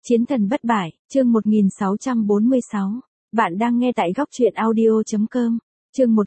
Chiến thần bất bại, chương 1646. Bạn đang nghe tại góc truyện audio.com. Chương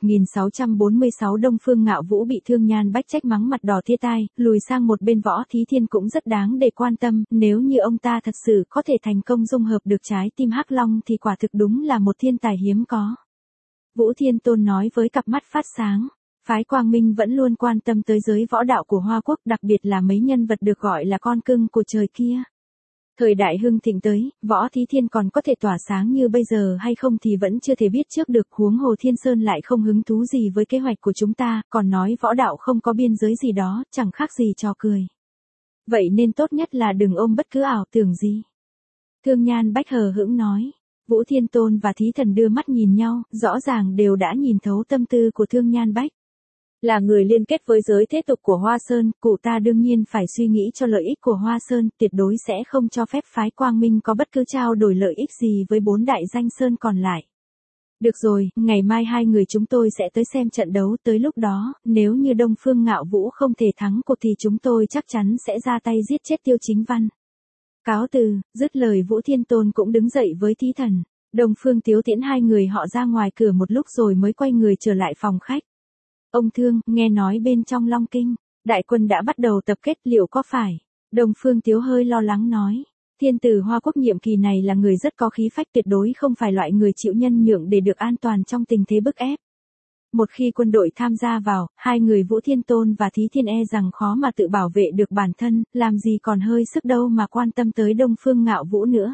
1646 Đông Phương Ngạo Vũ bị Thương Nhan Bách trách mắng mặt đỏ tía tai, lùi sang một bên Võ Thí Thiên cũng rất đáng để quan tâm, nếu như ông ta thật sự có thể thành công dung hợp được trái tim Hắc Long thì quả thực đúng là một thiên tài hiếm có. Vũ Thiên Tôn nói với cặp mắt phát sáng. Phái Quang Minh vẫn luôn quan tâm tới giới võ đạo của Hoa Quốc, đặc biệt là mấy nhân vật được gọi là con cưng của trời kia. Thời đại hưng thịnh tới, Võ Thí Thiên còn có thể tỏa sáng như bây giờ hay không thì vẫn chưa thể biết trước được, huống hồ Thiên Sơn lại không hứng thú gì với kế hoạch của chúng ta, còn nói võ đạo không có biên giới gì đó, chẳng khác gì trò cười. Vậy nên tốt nhất là đừng ôm bất cứ ảo tưởng gì. Thương Nhan Bách hờ hững nói. Vũ Thiên Tôn và Thí Thần đưa mắt nhìn nhau, rõ ràng đều đã nhìn thấu tâm tư của Thương Nhan Bách. Là người liên kết với giới thế tục của Hoa Sơn, cụ ta đương nhiên phải suy nghĩ cho lợi ích của Hoa Sơn, tuyệt đối sẽ không cho phép phái Quang Minh có bất cứ trao đổi lợi ích gì với 4 đại danh sơn còn lại. Được rồi, ngày mai hai người chúng tôi sẽ tới xem trận đấu, tới lúc đó, nếu như Đông Phương Ngạo Vũ không thể thắng cuộc thì chúng tôi chắc chắn sẽ ra tay giết chết Tiêu Chính Văn. Cáo từ, dứt lời Vũ Thiên Tôn cũng đứng dậy với Thí Thần. Đông Phương Tiếu tiễn hai người họ ra ngoài cửa một lúc rồi mới quay người trở lại phòng khách. Ông Thương, nghe nói bên trong Long Kinh, đại quân đã bắt đầu tập kết, liệu có phải? Đông Phương Tiếu hơi lo lắng nói. Thiên tử Hoa Quốc nhiệm kỳ này là người rất có khí phách, tuyệt đối không phải loại người chịu nhân nhượng để được an toàn trong tình thế bức ép. Một khi quân đội tham gia vào, hai người Vũ Thiên Tôn và Thí Thiên e rằng khó mà tự bảo vệ được bản thân, làm gì còn hơi sức đâu mà quan tâm tới Đông Phương Ngạo Vũ nữa.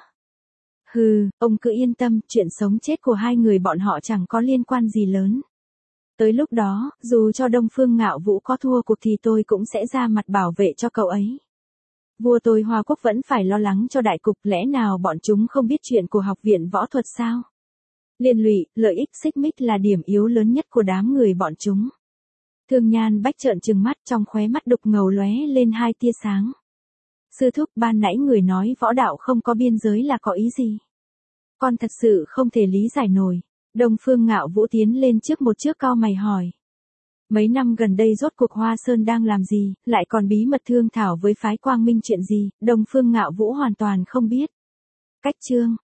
Hừ, ông cứ yên tâm, chuyện sống chết của hai người bọn họ chẳng có liên quan gì lớn. Tới lúc đó, dù cho Đông Phương Ngạo Vũ có thua cuộc thì tôi cũng sẽ ra mặt bảo vệ cho cậu ấy. Vua tôi Hoa Quốc vẫn phải lo lắng cho đại cục, lẽ nào bọn chúng không biết chuyện của học viện võ thuật sao? Liên lụy, lợi ích xích mích là điểm yếu lớn nhất của đám người bọn chúng. Thương Nhan Bách trợn trừng mắt, trong khóe mắt đục ngầu lóe lên hai tia sáng. Sư thúc, ban nãy người nói võ đạo không có biên giới là có ý gì? Con thật sự không thể lý giải nổi. Đông Phương Ngạo Vũ tiến lên trước một chiếc cau mày hỏi. Mấy năm gần đây rốt cuộc Hoa Sơn đang làm gì, lại còn bí mật thương thảo với phái Quang Minh chuyện gì, Đông Phương Ngạo Vũ hoàn toàn không biết. Cách chương,